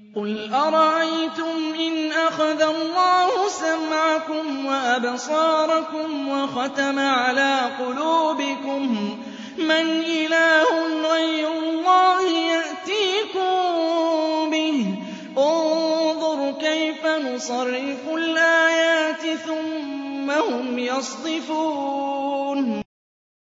قُلْ أَرَأَيْتُمْ إِنْ أَخَذَ اللَّهُ سَمْعَكُمْ وَأَبْصَارَكُمْ وَخَتَمَ عَلَىٰ قُلُوبِكُم مَّنْ إِلَٰهٌ غَيْرُ اللَّهِ يَأْتِيكُم بِهِ ۗ انظُرْ كَيْفَ نُصَرِّفُ الْآيَاتِ ثُمَّ هُمْ يَصْدِفُونَ